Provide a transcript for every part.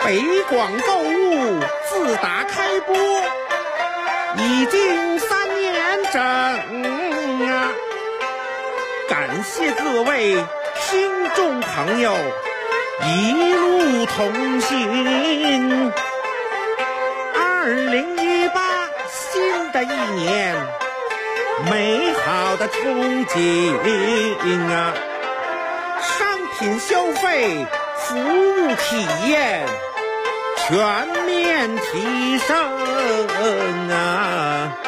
北广购物自打开播已经3年整啊！感谢各位听众朋友一路同行。2018新的一年，美好的憧憬啊！商品消费、服务体验全面提升啊！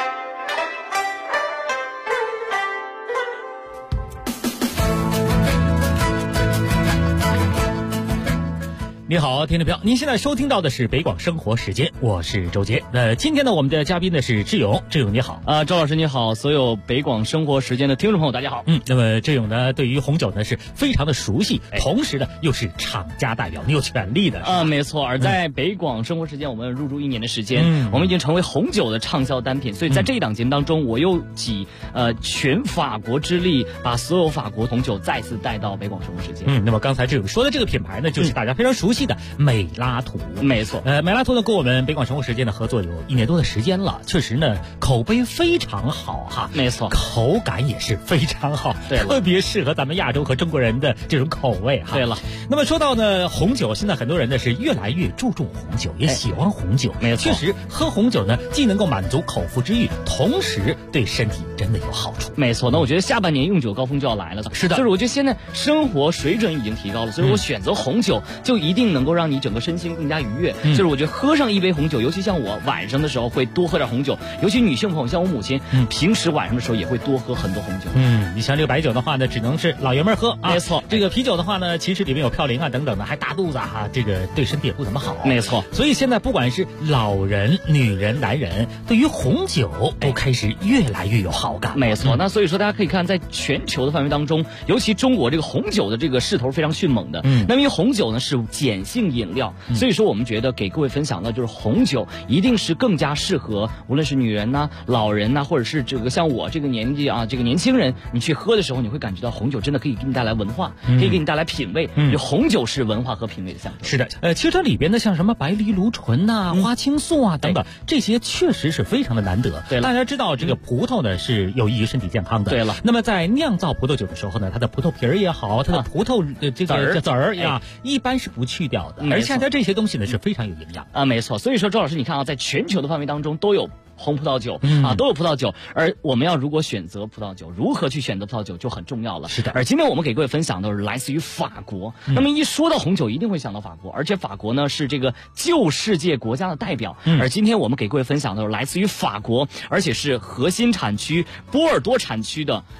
你好，听众朋友，您现在收听到的是北广生活时间，我是周杰。今天呢，我们的嘉宾呢是志勇，志勇你好。 周老师你好，所有北广生活时间的听众朋友大家好。 那么志勇呢，对于红酒呢是非常的熟悉，同时呢又是厂家代表，你有权利的。 没错。而在北广生活时间，我们入驻1年的时间，我们已经成为红酒的畅销单品。所以在这一档节目当中，我又集全法国之力，把所有法国红酒再次带到北广生活时间。 那么刚才志勇说的这个品牌呢，就是大家非常熟悉的美拉图。 没错。 美拉图呢跟我们北广生活时间的合作有1年多的时间了，确实呢口碑非常好哈。 没错。 口感也是非常好， 对， 特别适合咱们亚洲和中国人的这种口味哈。 对了。 那么说到呢红酒，现在很多人呢是越来越注重红酒，也喜欢红酒。 没错。 确实喝红酒呢既能够满足口腹之欲，同时对身体真的有好处。 没错。那我觉得下半年用酒高峰就要来了。 是的。 就是我觉得现在生活水准已经提高了，所以我选择红酒就一定能够让你整个身心更加愉悦。就是我觉得喝上一杯红酒，尤其像我晚上的时候会多喝点红酒，尤其女性朋友像我母亲，平时晚上的时候也会多喝很多红酒。 你像这个白酒的话呢，只能是老爷们喝啊。 没错。 这个啤酒的话呢，其实里面有嘌呤啊等等的，还大肚子啊，这个对身体也不怎么好。 没错。 所以现在不管是老人、女人、男人，对于红酒都开始越来越有好感。 没错。那所以说大家可以看，在全球的范围当中，尤其中国这个红酒的这个势头非常迅猛的。那么因为红酒呢是碱性饮料，所以说我们觉得给各位分享的就是红酒一定是更加适合无论是女人呐、老人呐，或者是这个像我这个年纪啊，这个年轻人，你去喝的时候，你会感觉到红酒真的可以给你带来文化，可以给你带来品味。红酒是文化和品味的象征。 是的。其实这里边呢，像什么白藜芦醇呐、花青素啊等等，这些确实是非常的难得。 对了。 大家知道这个葡萄呢是有益于身体健康的。 对了。 那么在酿造葡萄酒的时候呢，它的葡萄皮儿也好，它的葡萄这个籽儿呀，一般是不去掉的。而且它这些东西呢是非常有营养啊。没错。所以说周老师你看啊，在全球的范围当中都有红葡萄酒都有葡萄酒，而我们要如果选择葡萄酒，如何去选择葡萄酒就很重要了。 是的。 而今天我们给各位分享的是来自于法国。那么一说到红酒，一定会想到法国，而且法国呢是这个旧世界国家的代表。而今天我们给各位分享的是来自于法国，而且是核心产区波尔多产区的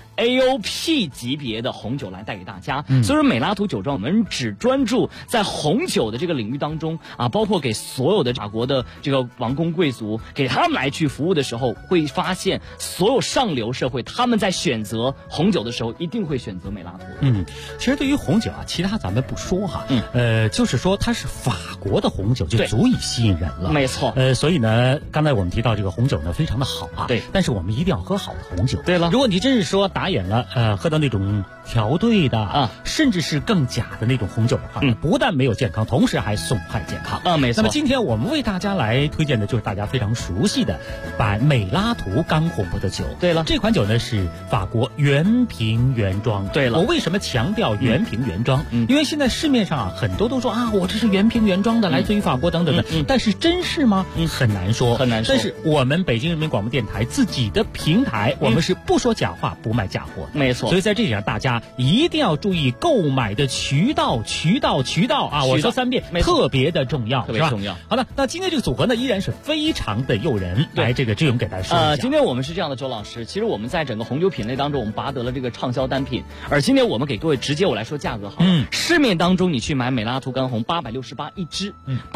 AOP 级别的红酒来带给大家。所以说美拉图酒庄我们只专注在红酒的这个领域当中啊，包括给所有的法国的这个王公贵族，给他们来去服务的时候，会发现所有上流社会他们在选择红酒的时候一定会选择美拉图。 其实对于红酒啊，其他咱们不说哈，就是说它是法国的红酒就足以吸引人了。 没错。 所以呢，刚才我们提到这个红酒呢非常的好啊。 对。 但是我们一定要喝好的红酒。 对了。 如果你真是说打眼了喝到那种调兑的甚至是更假的那种红酒的话，不但没有健康，同时还损害健康没错。 那么今天我们为大家来推荐的就是大家非常熟悉的美拉图干红葡萄酒。 对了。 这款酒呢是法国原瓶原装。 对了。 我为什么强调原瓶原装？因为现在市面上很多都说我这是原瓶原装的，来自于法国等等的。但是真是吗？很难说。但是我们北京人民广播电台自己的平台，我们是不说假话，不卖假货。 没错。 所以在这里让大家一定要注意购买的渠道啊！我说3遍，特别的重要， 特别重要。 好的，那今天这个组合呢，依然是非常的诱人。来，这个志勇给大家说一下。 今天我们是这样的，周老师，其实我们在整个红酒品类当中，我们拔得了这个畅销单品。而今天我们给各位直接我来说价格好了。市面当中你去买美拉图干红868一支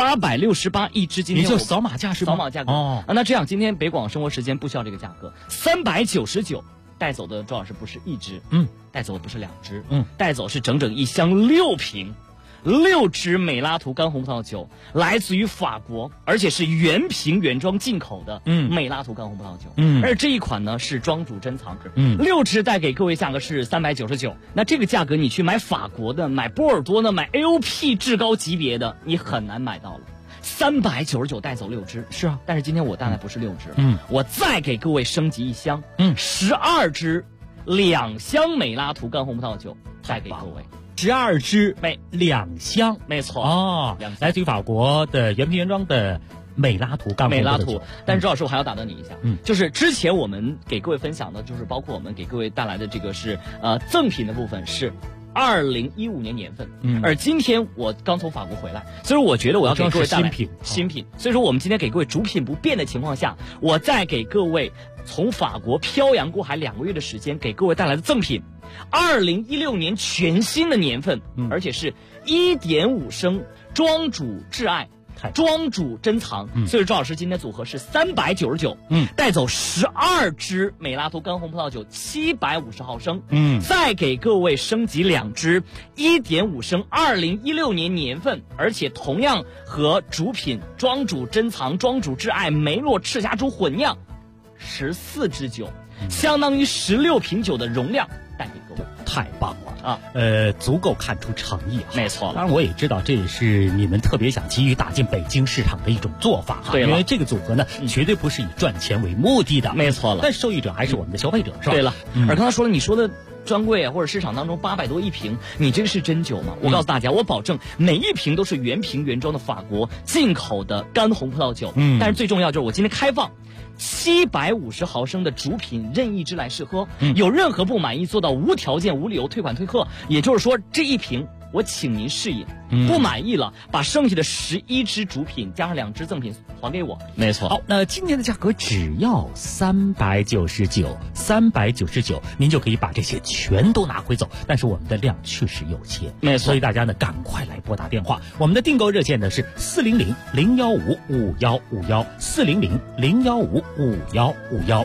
，868一支。今天你就扫码价是吗？ 扫码价格。那这样今天北广生活时间不需要这个价格，399。带走的周老师不是一支，带走的不是2支，带走是整整1箱6瓶。 6支美拉图干红葡萄酒，来自于法国，而且是原瓶原装进口的美拉图干红葡萄酒。而这一款呢是庄主珍藏，6支带给各位价格是399。那这个价格你去买法国的、买波尔多的、买 AOP 至高级别的，你很难买到了。399带走6支， 是啊， 但是今天我带来不是6支，我再给各位升级一箱，12支2箱美拉图干红葡萄酒带给各位。 12支2箱， 没错哦，来自于法国的原瓶原装的美拉图干红葡萄酒。 但是周老师，我还要打断你一下，就是之前我们给各位分享的，就是包括我们给各位带来的这个是赠品的部分是2015年年份，而今天我刚从法国回来，所以我觉得我要给各位带来新品，所以说我们今天给各位主品不变的情况下，我再给各位从法国漂洋过海2个月的时间给各位带来的赠品，2016年全新的年份，而且是1.5升庄主挚爱庄主珍藏，所以周老师今天组合是399，带走12支美拉图干红葡萄酒750毫升，再给各位升级2支1.5升2016年年份，而且同样和主品庄主珍藏、庄主挚爱梅洛赤霞珠混酿14支酒，相当于16瓶酒的容量带给各位。 太棒了啊！足够看出诚意啊。 没错， 当然我也知道这也是你们特别想急于打进北京市场的一种做法哈。 对了， 因为这个组合呢，绝对不是以赚钱为目的的。 没错了， 但受益者还是我们的消费者，是吧？ 对了，而刚才说了，你说的专柜或者市场当中800多一瓶，你这个是真酒吗？我告诉大家，我保证每一瓶都是原瓶原装的法国进口的干红葡萄酒。但是最重要就是我今天开放750毫升的主品任意支来试喝，有任何不满意做到无条件无理由退款退货，也就是说这一瓶我请您试饮，不满意了把剩下的11支主品加上2支赠品还给我。 没错。好，那今天的价格只要399，您就可以把这些全都拿回走。但是我们的量确实有限， 没错， 所以大家呢赶快来拨打电话。我们的订购热线呢是400-015-5151，400-015-5151。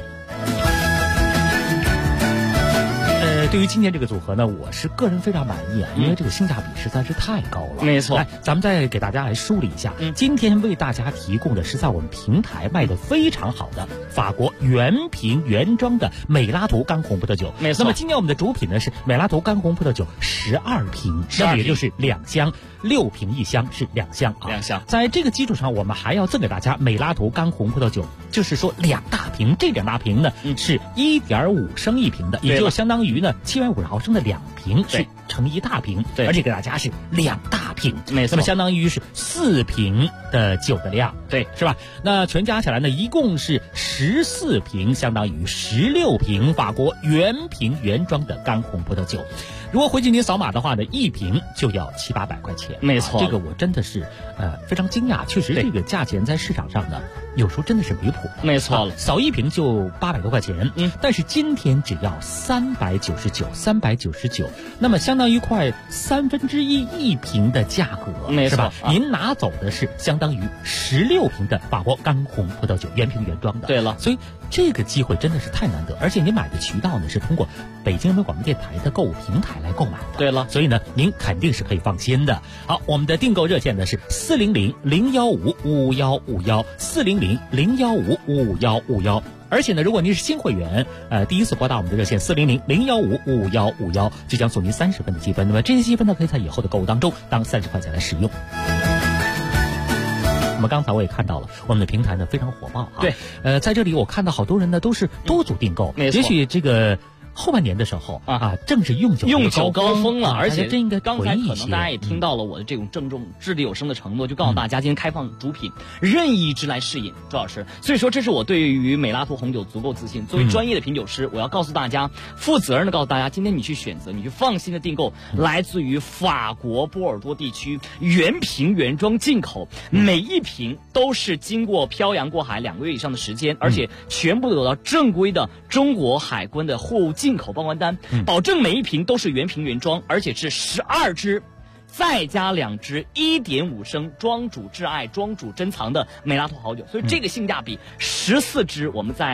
对于今天这个组合呢，我是个人非常满意啊，因为这个性价比实在是太高了。 没错， 来，咱们再给大家来梳理一下，今天为大家提供的是在我们平台卖的非常好的法国原瓶原装的美拉图干红葡萄酒。 没错。 那么今天我们的主品呢是美拉图干红葡萄酒12瓶，那么也就是2箱，6瓶1箱是2箱啊。 2箱。在这个基础上，我们还要赠给大家美拉图干红葡萄酒，就是说2大瓶，这2大瓶呢是1.5升一瓶的，也就相当于呢750毫升的2瓶是成一大瓶，而且给大家是2大瓶， 没错， 那么相当于是4瓶的酒的量， 对， 是吧？那全加起来呢，一共是14瓶，相当于16瓶法国原瓶原装的干红葡萄酒。如果回去您扫码的话呢，一瓶就要700-800块钱， 没错， 这个我真的是非常惊讶，确实这个价钱在市场上呢，有时候真的是离谱， 没错了， 扫一瓶就800多块钱，但是今天只要399，那么相当于快1/3一瓶的价格， 没错， 是吧？您拿走的是相当于16瓶的法国干红葡萄酒，原瓶原装的。 对了， 所以这个机会真的是太难得，而且您买的渠道呢是通过北京人民广播电台的购物平台来购买的。 对了， 所以呢，您肯定是可以放心的。好，我们的订购热线呢是400-015-5151，400-015-5151。而且呢，如果您是新会员，第一次拨打我们的热线400-015-5151，就将送您30分的积分。那么这些积分呢，可以在以后的购物当中当30块钱来使用。那么刚才我也看到了，我们的平台呢非常火爆啊。 对， 在这里我看到好多人呢都是多组订购，也许这个后半年的时候正是用酒高峰了，而且真应该刚才可能大家也听到了我的这种郑重掷地有声的承诺，就告诉大家今天开放主品任意支来试饮，周老师。所以说这是我对于美拉图红酒足够自信。作为专业的品酒师，我要告诉大家，负责任的告诉大家，今天你去选择，你去放心的订购来自于法国波尔多地区原瓶原装进口，每一瓶都是经过漂洋过海2个月以上的时间，而且全部有到正规的中国海关的货物进口报关单，保证每一瓶都是原瓶原装，而且是12支再加2支1.5升庄主挚爱庄主珍藏的美拉图好酒，所以这个性价比14支我们在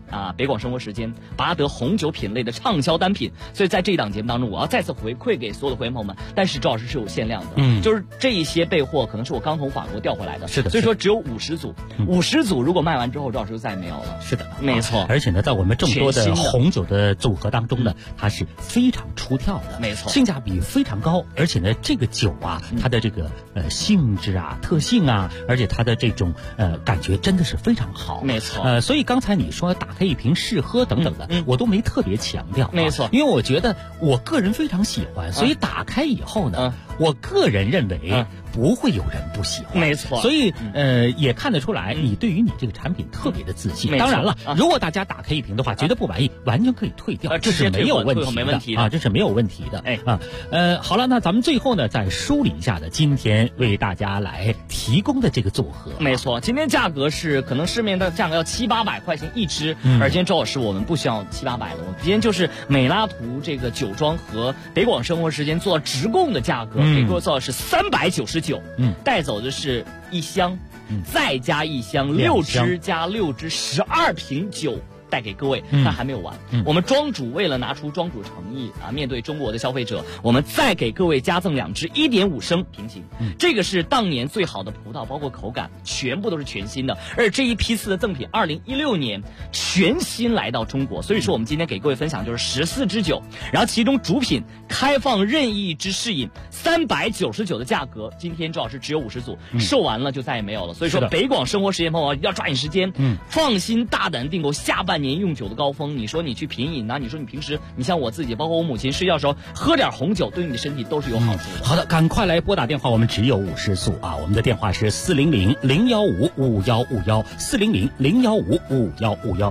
北广生活时间拔得红酒品类的畅销单品。所以在这一档节目当中，我要再次回馈给所有的会员朋友们，但是周老师是有限量的，就是这一些备货可能是我刚从法国调回来的， 是的， 所以说只有50组，50组如果卖完之后，周老师就再也没有了。 是的， 没错。 而且呢，在我们众多的红酒的组合当中呢，它是非常出挑的， 没错， 性价比非常高，而且呢，这个酒啊，它的这个性质啊、特性啊，而且它的这种感觉真的是非常好， 没错。 所以刚才你说打开一瓶试喝等等的，我都没特别强调， 没错， 因为我觉得我个人非常喜欢，所以打开以后呢，我个人认为不会有人不喜欢， 没错。 所以也看得出来，你对于你这个产品特别的自信。当然了，如果大家打开一瓶的话，觉得不满意，完全可以退掉，这是没有问题的啊，这是没有问题的。好了，那咱们最后呢，再梳理一下呢，今天为大家来提供的这个组合， 没错，今天价格是可能市面的价格要700-800块钱一支，而今天周老师我们不需要700-800的，我们今天就是美拉图这个酒庄和北广生活时间做直供的价格，给各位做的是399，带走的是1箱，再加1箱，6支加6支，12瓶酒带给各位，但还没有完。我们庄主为了拿出庄主诚意啊，面对中国的消费者，我们再给各位加赠2支1.5升平行。这个是当年最好的葡萄，包括口感全部都是全新的。而这一批次的赠品，2016年全新来到中国，所以说我们今天给各位分享就是14支酒，然后其中主品开放任意之试饮，399的价格，今天周老师只有50组，售完了就再也没有了。所以说北广生活时间朋友要抓紧时间，放心大胆订购下半年用酒的高峰。你说你去品饮啊，你说你平时你像我自己，包括我母亲睡觉的时候喝点红酒，对你的身体都是有好处的。 好的，赶快来拨打电话，我们只有50组啊，我们的电话是400-015-5151，400-015-5151。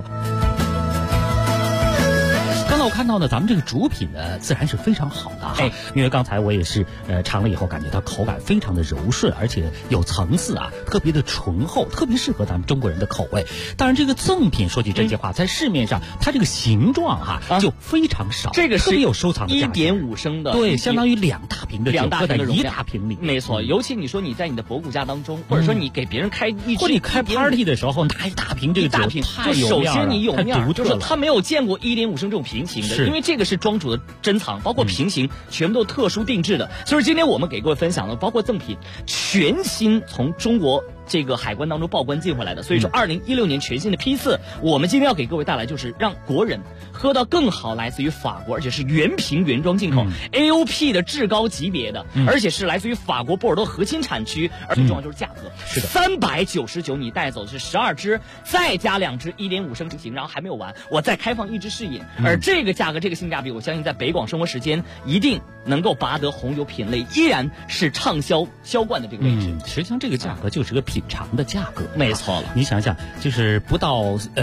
刚才我看到呢，咱们这个主品呢，自然是非常好的哈，因为刚才我也是尝了以后，感觉到口感非常的柔顺，而且有层次啊，特别的醇厚，特别适合咱们中国人的口味。当然，这个赠品说句真心话，在市面上它这个形状就非常少， 这个是特别有收藏的价值 ，1.5升的， 对，相当于2大瓶的酒搁在1大瓶里， 没错。尤其你说你在你的博古家当中，或者说你给别人开一支， 或者你开 party 的时候拿1大瓶这个酒， 就首先你有面，就是他没有见过1.5升这种平行的， 是因为这个是庄主的珍藏，包括平行全部都特殊定制的。所以今天我们给各位分享的，包括赠品全新从中国这个海关当中报关进回来的，所以说2016年全新的批次，我们今天要给各位带来就是让国人喝到更好，来自于法国，而且是原瓶原装进口，AOP 的至高级别的，而且是来自于法国波尔多核心产区，而最重要就是价格， 是的 ，399你带走的是12支，再加2支1.5升平行，然后还没有完，我再开放1支试饮，而这个价格这个性价比，我相信在北广生活时间一定能够拔得红酒品类依然是畅销销冠的这个位置。 实际上这个价格就是个品尝的价格， 没错了。 你想想，就是不到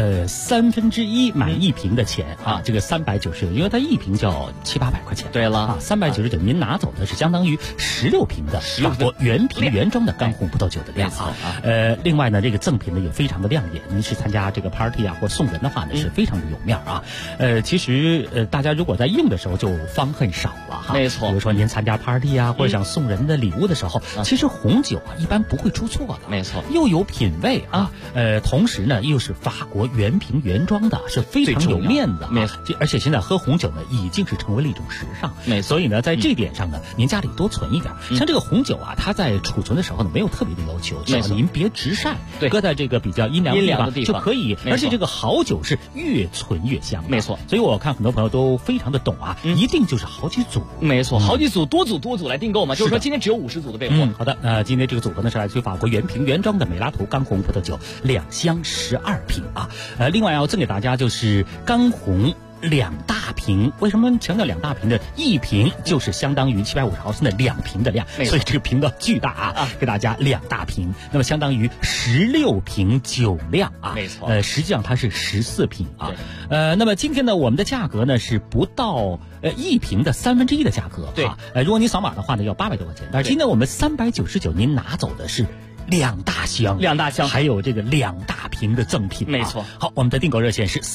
1/3买1瓶的钱啊，这个399，因为它1瓶就要700-800块钱。 对了啊，399您拿走的是相当于16瓶的法国原瓶原装的干红葡萄酒的量啊。另外呢，这个赠品呢也非常的亮眼，您是参加这个 party 啊或送人的话呢是非常的有面啊。其实大家如果在用的时候就方恨少了哈。 没错。 比如说您参加 party 啊或者想送人的礼物的时候，其实红酒啊一般不会出错的。 没错。 又有品味啊，同时呢又是法国原瓶原装的，是非常有面子。 没错。 而且现在喝红酒呢已经是成为了一种时尚。 没错。 所以呢在这点上呢，您家里多存一点。像这个红酒啊，它在储存的时候呢没有特别的要求，只要您别直晒，搁在这个比较阴凉的地方就可以。而且这个好酒是越存越香。 没错。 所以我看很多朋友都非常的懂啊，一定就是好几组。 没错，好几组，多组来订购嘛。就是说今天只有50组的备货。 好的，那今天这个组合呢是来自于法国原瓶原装的美拉图干红葡萄酒2箱12瓶啊。另外要赠给大家就是干红2大瓶。为什么强调2大瓶呢？1瓶就是相当于750毫升的2瓶的量，所以这个瓶子巨大啊，给大家2大瓶，那么相当于16瓶酒量啊。 没错。 实际上它是14瓶啊。那么今天呢，我们的价格呢是不到1瓶的1/3的价格。 对。 如果你扫码的话呢，要800多块钱。但是今天我们399，您拿走的是2大箱，还有这个2大瓶的赠品。 没错。 好，我们的订购热线是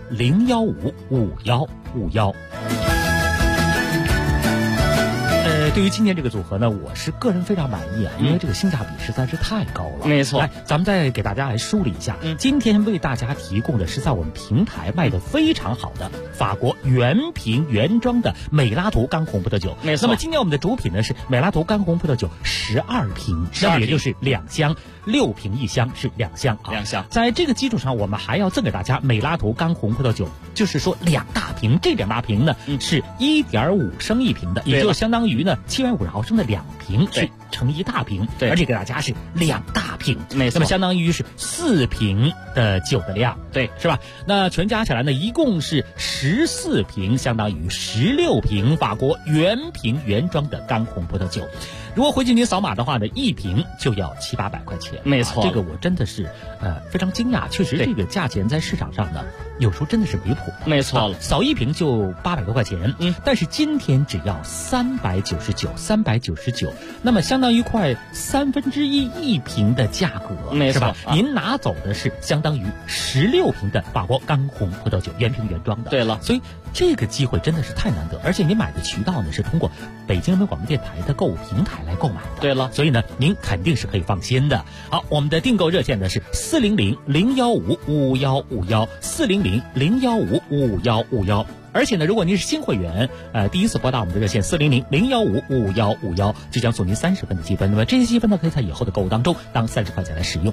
400-015-5151，400-015-5151。 对于今天这个组合呢，我是个人非常满意啊，因为这个性价比实在是太高了。 没错， 来，咱们再给大家来梳理一下，今天为大家提供的是在我们平台卖的非常好的法国原瓶原装的美拉图干红葡萄酒。 没错。 那么今天我们的主品呢是美拉图干红葡萄酒12瓶，那么也就是2箱，6瓶1箱是2箱啊。 2箱。 在这个基础上，我们还要赠给大家美拉图干红葡萄酒，就是说2大瓶，这2大瓶呢是1.5升1瓶的，也就相当于呢750毫升的2瓶是成1大瓶，而且给大家是2大瓶， 没错， 那么相当于是4瓶的酒的量， 对， 是吧？那全加起来呢，一共是14瓶，相当于16瓶法国原瓶原装的干红葡萄酒。如果回去您扫码的话呢，1瓶就要700-800块钱， 没错， 这个我真的是非常惊讶，确实这个价钱在市场上呢，有时候真的是离谱， 没错， 扫1瓶就800多块钱，但是今天只要399，那么相当于快1/3瓶的价格， 没错， 是吧？您拿走的是相当于16瓶的法国干红葡萄酒，原瓶原装的。 对了， 所以这个机会真的是太难得，而且您买的渠道呢是通过北京人民广播电台的购物平台来购买的。 对了， 所以呢您肯定是可以放心的。好，我们的订购热线呢是400-015-5151，400-015-5151。而且呢，如果您是新会员，第一次拨打我们的热线400-015-5151，就将送您30分的积分。那么这些积分呢，可以在以后的购物当中当30块钱来使用。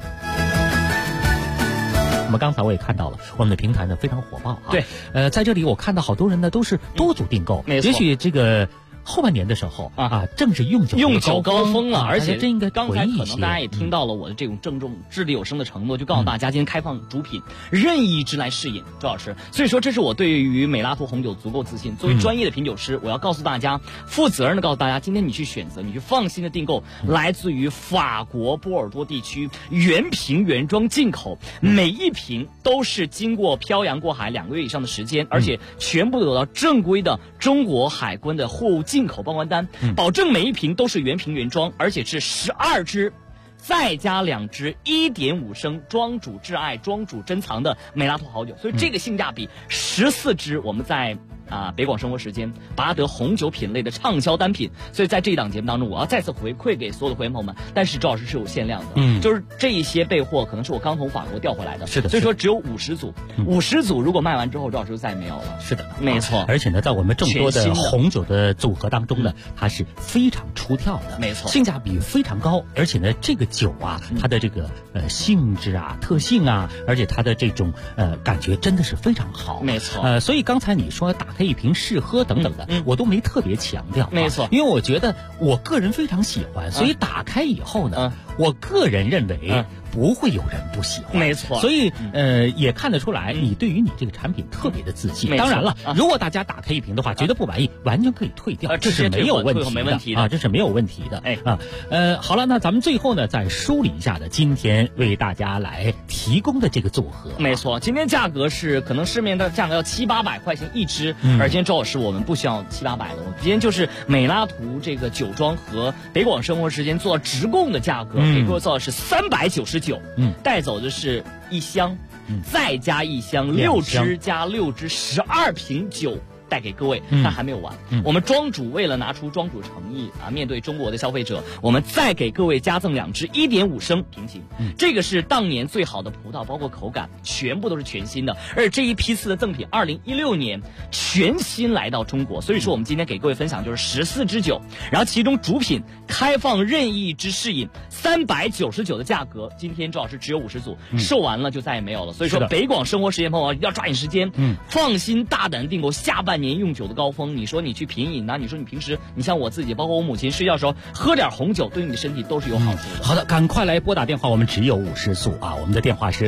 那么刚才我也看到了，我们的平台呢非常火爆啊。 对， 在这里我看到好多人呢都是多组订购， 没错。 也许这个后半年的时候正是用酒高峰了，而且这应该刚才可能大家也听到了我的这种郑重掷地有声的承诺，就告诉大家今天开放主品任意一支来试饮，周老师。所以说这是我对于美拉图红酒足够自信。作为专业的品酒师，我要告诉大家，负责任的告诉大家，今天你去选择，你去放心的订购来自于法国波尔多地区原瓶原装进口，每一瓶都是经过漂洋过海2个月以上的时间，而且全部得到正规的中国海关的货物进口报关单，保证每一瓶都是原瓶原装，而且是12支再加2支1.5升庄主挚爱庄主珍藏的美拉图好酒，所以这个性价比14支我们在北广生活时间拔得红酒品类的畅销单品。所以在这一档节目当中，我要再次回馈给所有的会员朋友们，但是周老师是有限量的，就是这一些备货可能是我刚从法国调回来的， 是的， 所以说只有50组，50组如果卖完之后，周老师就再也没有了。 是的， 没错。 而且呢，在我们众多的红酒的组合当中呢，它是非常出挑的， 没错， 性价比非常高，而且呢，这个酒它的这个性质特性而且它的这种感觉真的是非常好， 没错。 所以刚才你说打开一瓶试喝等等的，我都没特别强调， 没错， 因为我觉得我个人非常喜欢，所以打开以后呢，我个人认为不会有人不喜欢， 没错。 所以也看得出来你对于你这个产品特别的自信。当然了，如果大家打开一瓶的话觉得不满意，完全可以退掉，这是没有问题的，这是没有问题的。好了，那咱们最后呢再梳理一下的今天为大家来提供的这个组合。 没错，今天价格是可能市面的价格要700-800块钱一支，而今天周老师我们不需要700-800的，我今天就是美拉图这个酒庄和北广生活时间做到直供的价格，给各位做的是399，带走的是1箱，再加1箱，6支加6支12瓶酒带给各位，但还没有完。我们庄主为了拿出庄主诚意面对中国的消费者，我们再给各位加赠2支1.5升瓶型。这个是当年最好的葡萄，包括口感全部都是全新的，而这一批次的赠品2016年全新来到中国，所以说我们今天给各位分享就是14支酒，然后其中主品开放任意之试饮399的价格，今天周老师只有50组，售完了就再也没有了。所以说北广生活时间朋友要抓紧时间，放心大胆订购下半年用酒的高峰。你说你去品饮你说你平时你像我自己，包括我母亲睡觉的时候喝点红酒，对你的身体都是有好处的。 好的，赶快来拨打电话，我们只有50组我们的电话是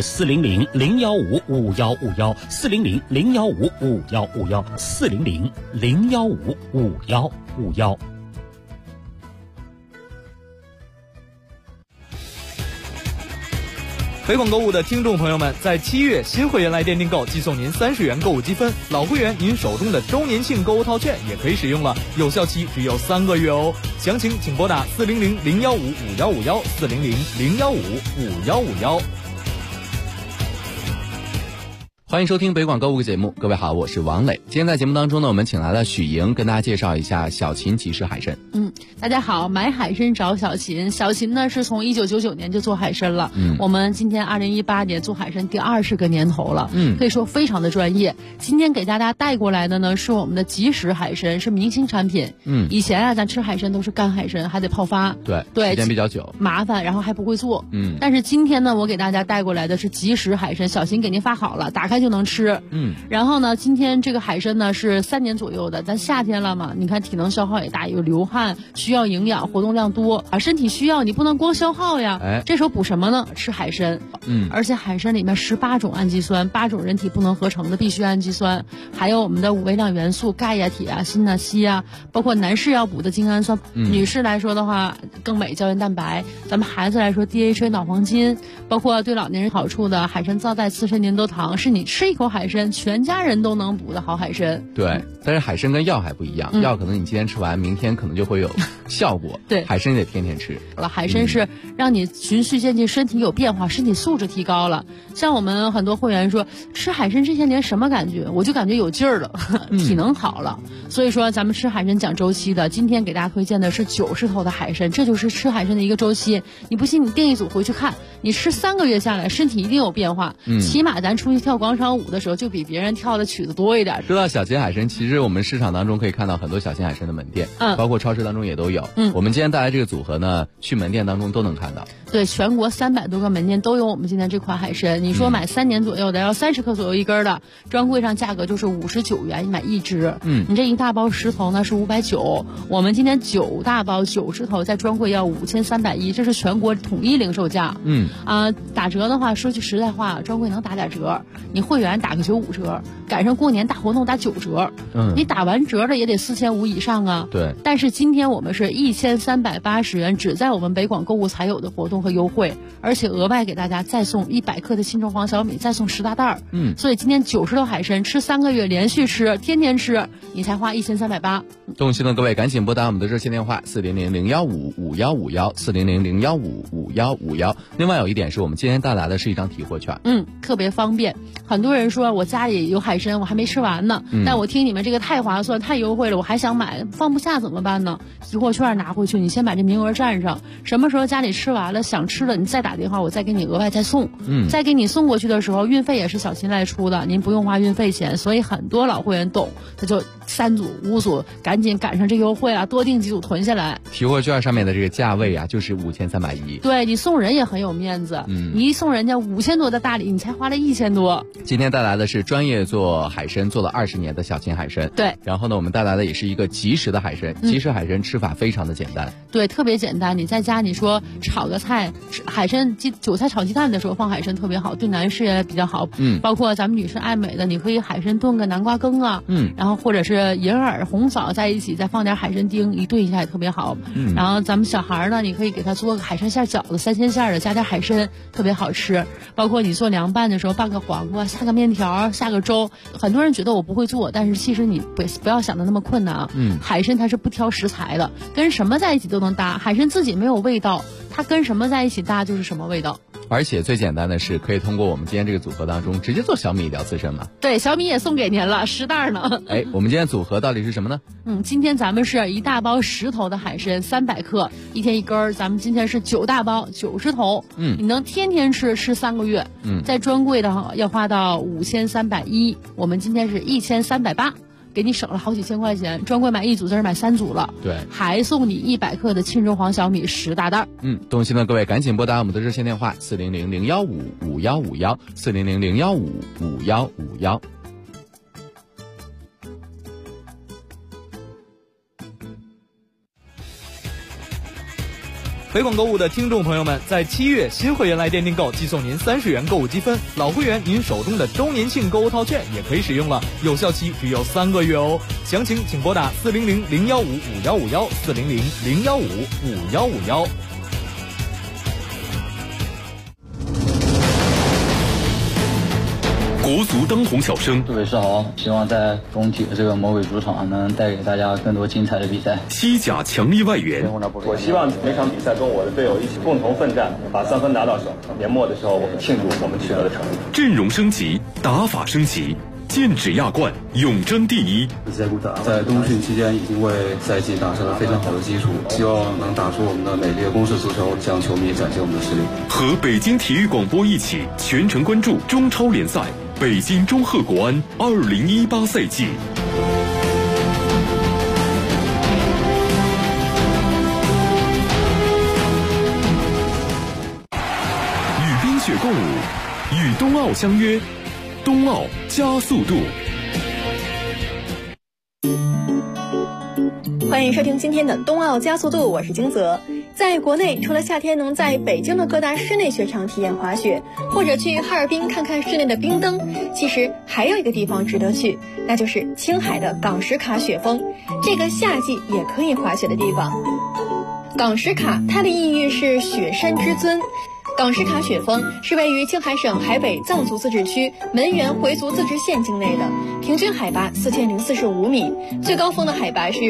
400-015-5151，400-015-5151。 北广购物的听众朋友们，在7月新会员来电订购，既送您30元购物积分，老会员您手中的周年庆购物套券也可以使用了，有效期只有3个月哦。详情请拨打400-015-5151，400-015-5151。 欢迎收听北广购物节目，各位好，我是王磊。今天在节目当中呢，我们请来了许莹，跟大家介绍一下小秦集市海参。 大家好，买海参找小秦。小秦呢是从1999年就做海参了，我们今天2018年做海参第20个年头了，可以说非常的专业。今天给大家带过来的呢是我们的即食海参，是明星产品。以前啊，咱吃海参都是干海参，还得泡发， 对，时间比较久， 麻烦，然后还不会做。但是今天呢，我给大家带过来的是即食海参，小秦给您发好了，打开就能吃。然后呢，今天这个海参呢是3年左右的，咱夏天了嘛，你看体能消耗也大，有流汗，需要营养，活动量多啊，身体需要，你不能光消耗呀。这时候补什么呢？吃海参。而且海参里面18种氨基酸，8种人体不能合成的必需氨基酸，还有我们的5微量元素，钙呀、铁啊、锌啊、硒啊，包括男士要补的精氨酸，女士来说的话，更镁、胶原蛋白，咱们孩子来说 DHA 脑黄金，包括对老年人好处的海参皂带、刺参粘多糖，是你吃一口海参，全家人都能补的好海参。 对，但是海参跟药还不一样，药可能你今天吃完，明天可能就会有效果。 对， 海参得天天吃。 海参是让你循序渐进，身体有变化，身体素质提高了。像我们很多会员说，吃海参这些年什么感觉？我就感觉有劲儿了，体能好了。所以说咱们吃海参讲周期的，今天给大家推荐的是90头的海参，这就是吃海参的一个周期。你不信你订一组回去看，你吃3个月下来，身体一定有变化。起码咱出去跳广场舞的时候，就比别人跳的曲子多一点。 说到小秦海参，其实我们市场当中可以看到很多小秦海参的门店，包括超市当中也都有。我们今天带来这个组合呢，去门店当中都能看到。 对，全国300多个门店都有我们今天这款海参。你说买3年左右的，要30克左右一根的，专柜上价格就是59元买一只。你这一大包10头呢是590，我们今天9大包90头在专柜要5310，这是全国统一零售价。打折的话，说句实在话，专柜能打点折，你会员打个95折，赶上过年大活动打9折。你打完折的也得4500以上啊。 对。 但是今天我们是1380元，只在我们北广购物才有的活动和优惠，而且额外给大家再送100克的青城黄小米，再送10大袋。所以今天90头海参吃3个月，连续吃，天天吃，你才花1380。 动心的各位赶紧拨打我们的热线电话400-015-5151，400-015-5151。另外有一点是我们今天带来的是一张提货券， 特别方便。很多人说我家里有海参，我还没吃完呢，但我听你们这个太划算、太优惠了，我还想买，放不下怎么办呢？提货券拿回去，你先把这名额占上，什么时候家里吃完了想吃了，你再打电话，我再给你额外再送。再给你送过去的时候，运费也是小秦来出的，您不用花运费钱。所以很多老会员懂，他就3组5组，赶紧赶上这优惠啊，多订几组囤下来。 提货券上面的这个价位啊，就是5310。 对，你送人也很有面子，你一送人家5000多的大礼，你才花了1000多。 今天带来的是专业做海参做了20年的小秦海参。 对， 然后呢，我们带来的也是一个即食的海参。即食海参吃法非常的简单。 对，特别简单。你在家你说炒个菜，海参韭菜炒鸡蛋的时候放海参特别好，对男士也比较好。包括咱们女士爱美的，你可以海参炖个南瓜羹啊，然后或者是银耳、红枣在一起，再放点海参丁，一炖一下也特别好。然后咱们小孩呢，你可以给他做个海参馅饺子，3鲜馅的，加点海参，特别好吃。包括你做凉拌的时候，拌个黄瓜，下个面条，下个粥。很多人觉得我不会做，但是其实你不要想的那么困难啊。海参它是不挑食材的，跟什么在一起都能搭。海参自己没有味道，它跟什么在一起搭就是什么味道。 而且最简单的是，可以通过我们今天这个组合当中直接做小米聊刺参嘛。 对，小米也送给您了10袋呢。 我们今天组合到底是什么呢？ 今天咱们是一大包10头的海参，300克，一天一根儿。咱们今天是9大包90头，你能天天吃3个月。在专柜的要花到5310，我们今天是1380。给你省了好几千块钱，专柜买1组，这儿买3组了。 对， 还送你100克的青城黄小米10大袋。 动心的各位赶紧拨打我们的热线电话400-015-5151，400-015-5151。 北广购物的听众朋友们，在7月新会员来电订购，寄送您30元购物积分；老会员您手中的周年庆购物套券也可以使用了，有效期只有3个月哦。详情请拨打400-015-5151，400-015-5151。 国足当红小生。 杜伟世豪，希望在中体的这个魔鬼主场能带给大家更多精彩的比赛。 西甲强力外援， 我希望每场比赛跟我的队友一起共同奋战，把3分拿到手。年末的时候，我们庆祝我们取得的成绩。 阵容升级，打法升级。剑指亚冠，永争第一。 在冬训期间已经为赛季打下了非常好的基础，希望能打出我们的美丽的攻势足球，向球迷展现我们的实力。 和北京体育广播一起全程关注中超联赛北京中赫国安2018赛季。与冰雪共舞，与冬奥相约。冬奥加速度， 欢迎收听今天的冬奥加速度，我是金泽。在国内，除了夏天能在北京的各大室内雪场体验滑雪，或者去哈尔滨看看室内的冰灯，其实还有一个地方值得去，那就是青海的港什卡雪峰，这个夏季也可以滑雪的地方。港什卡，它的意喻是雪山之尊。港什卡雪峰是位于青海省海北藏族自治区门源回族自治县境内的，平均海拔4045米，最高峰的海拔是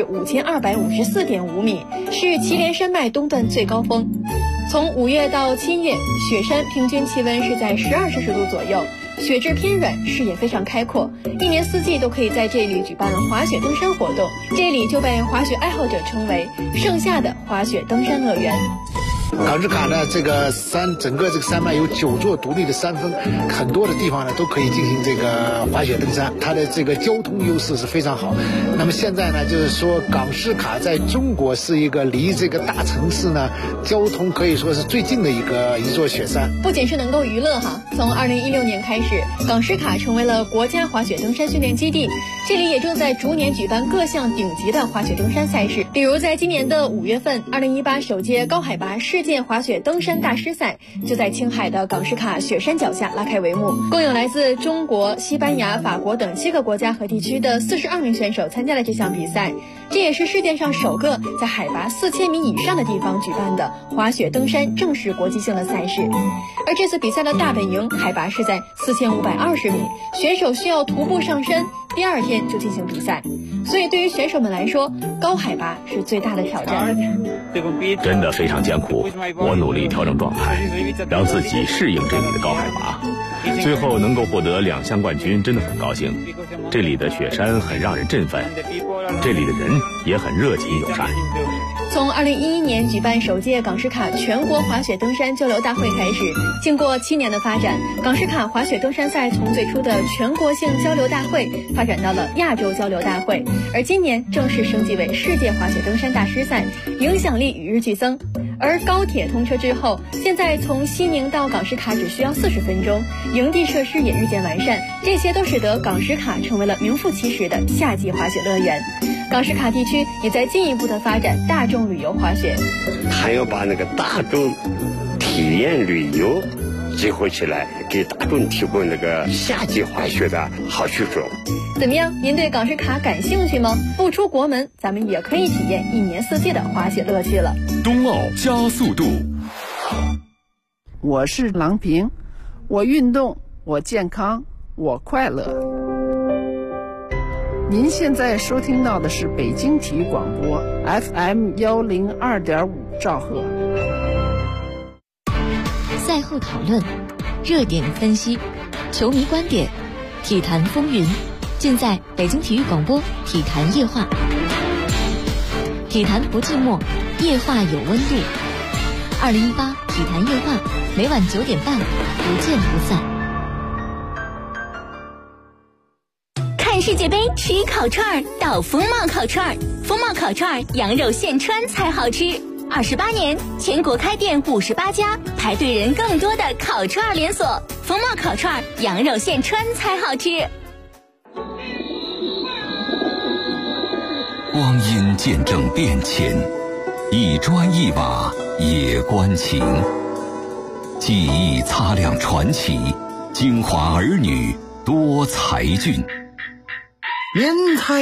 5254.5米，是祁连山脉东段最高峰。从5月到7月，雪山平均气温是在12摄氏度左右，雪质偏软，视野非常开阔，一年四季都可以在这里举办滑雪登山活动，这里就被滑雪爱好者称为盛夏的滑雪登山乐园。 港什卡呢，这个整个这个山脉有9座独立的山峰，很多的地方呢都可以进行这个滑雪登山，它的这个交通优势是非常好。那么现在呢，就是说港什卡在中国是一个离这个大城市呢交通可以说是最近的一座雪山。 不仅是能够娱乐哈，从2016年开始，港什卡成为了国家滑雪登山训练基地，这里也正在逐年举办各项顶级的滑雪登山赛事，比如在今年的5月份，2018首届高海拔世界滑雪登山大师赛就在青海的港什卡雪山脚下拉开帷幕，共有来自中国、西班牙、法国等7个国家和地区的42名选手参加了这项比赛，这也是世界上首个在海拔4000米以上的地方举办的滑雪登山正式国际性的赛事。而这次比赛的大本营海拔是在4520米，选手需要徒步上山，第2天就进行比赛，所以对于选手们来说，高海拔是最大的挑战。 真的非常艰苦，我努力调整状态，让自己适应这里的高海拔，最后能够获得2项冠军，真的很高兴。这里的雪山很让人振奋，这里的人也很热情友善。 从2011年举办首届港什卡全国滑雪登山交流大会开始，经过7年的发展，港什卡滑雪登山赛从最初的全国性交流大会发展到了亚洲交流大会，而今年正式升级为世界滑雪登山大师赛，影响力与日俱增。而高铁通车之后，现在从西宁到港什卡只需要40分钟，营地设施也日渐完善，这些都使得港什卡成为了名副其实的夏季滑雪乐园。港什卡地区也在进一步的发展大众旅游滑雪， 还要把那个大众体验旅游结合起来，给大众提供那个夏季滑雪的好去处。 怎么样，您对港什卡感兴趣吗？不出国门，咱们也可以体验一年四季的滑雪乐趣了。 冬奥加速度， 我是郎平，我运动，我健康，我快乐。您现在收听到的是北京体育广播 FM 102.5兆赫。 赛后讨论，热点分析，球迷观点，体坛风云，尽在北京体育广播体坛夜话。体坛不寂寞，夜话有温度。2018体坛夜话，每晚9点半，不见不散。 看世界杯吃烤串到风貌烤串，风貌烤串羊肉现穿才好吃。28年，全国开店58家，排队人更多的烤串连锁。风貌烤串羊肉现穿才好吃。 光阴见证变迁，一砖一瓦也关情。记忆擦亮传奇，京华儿女多才俊。 人才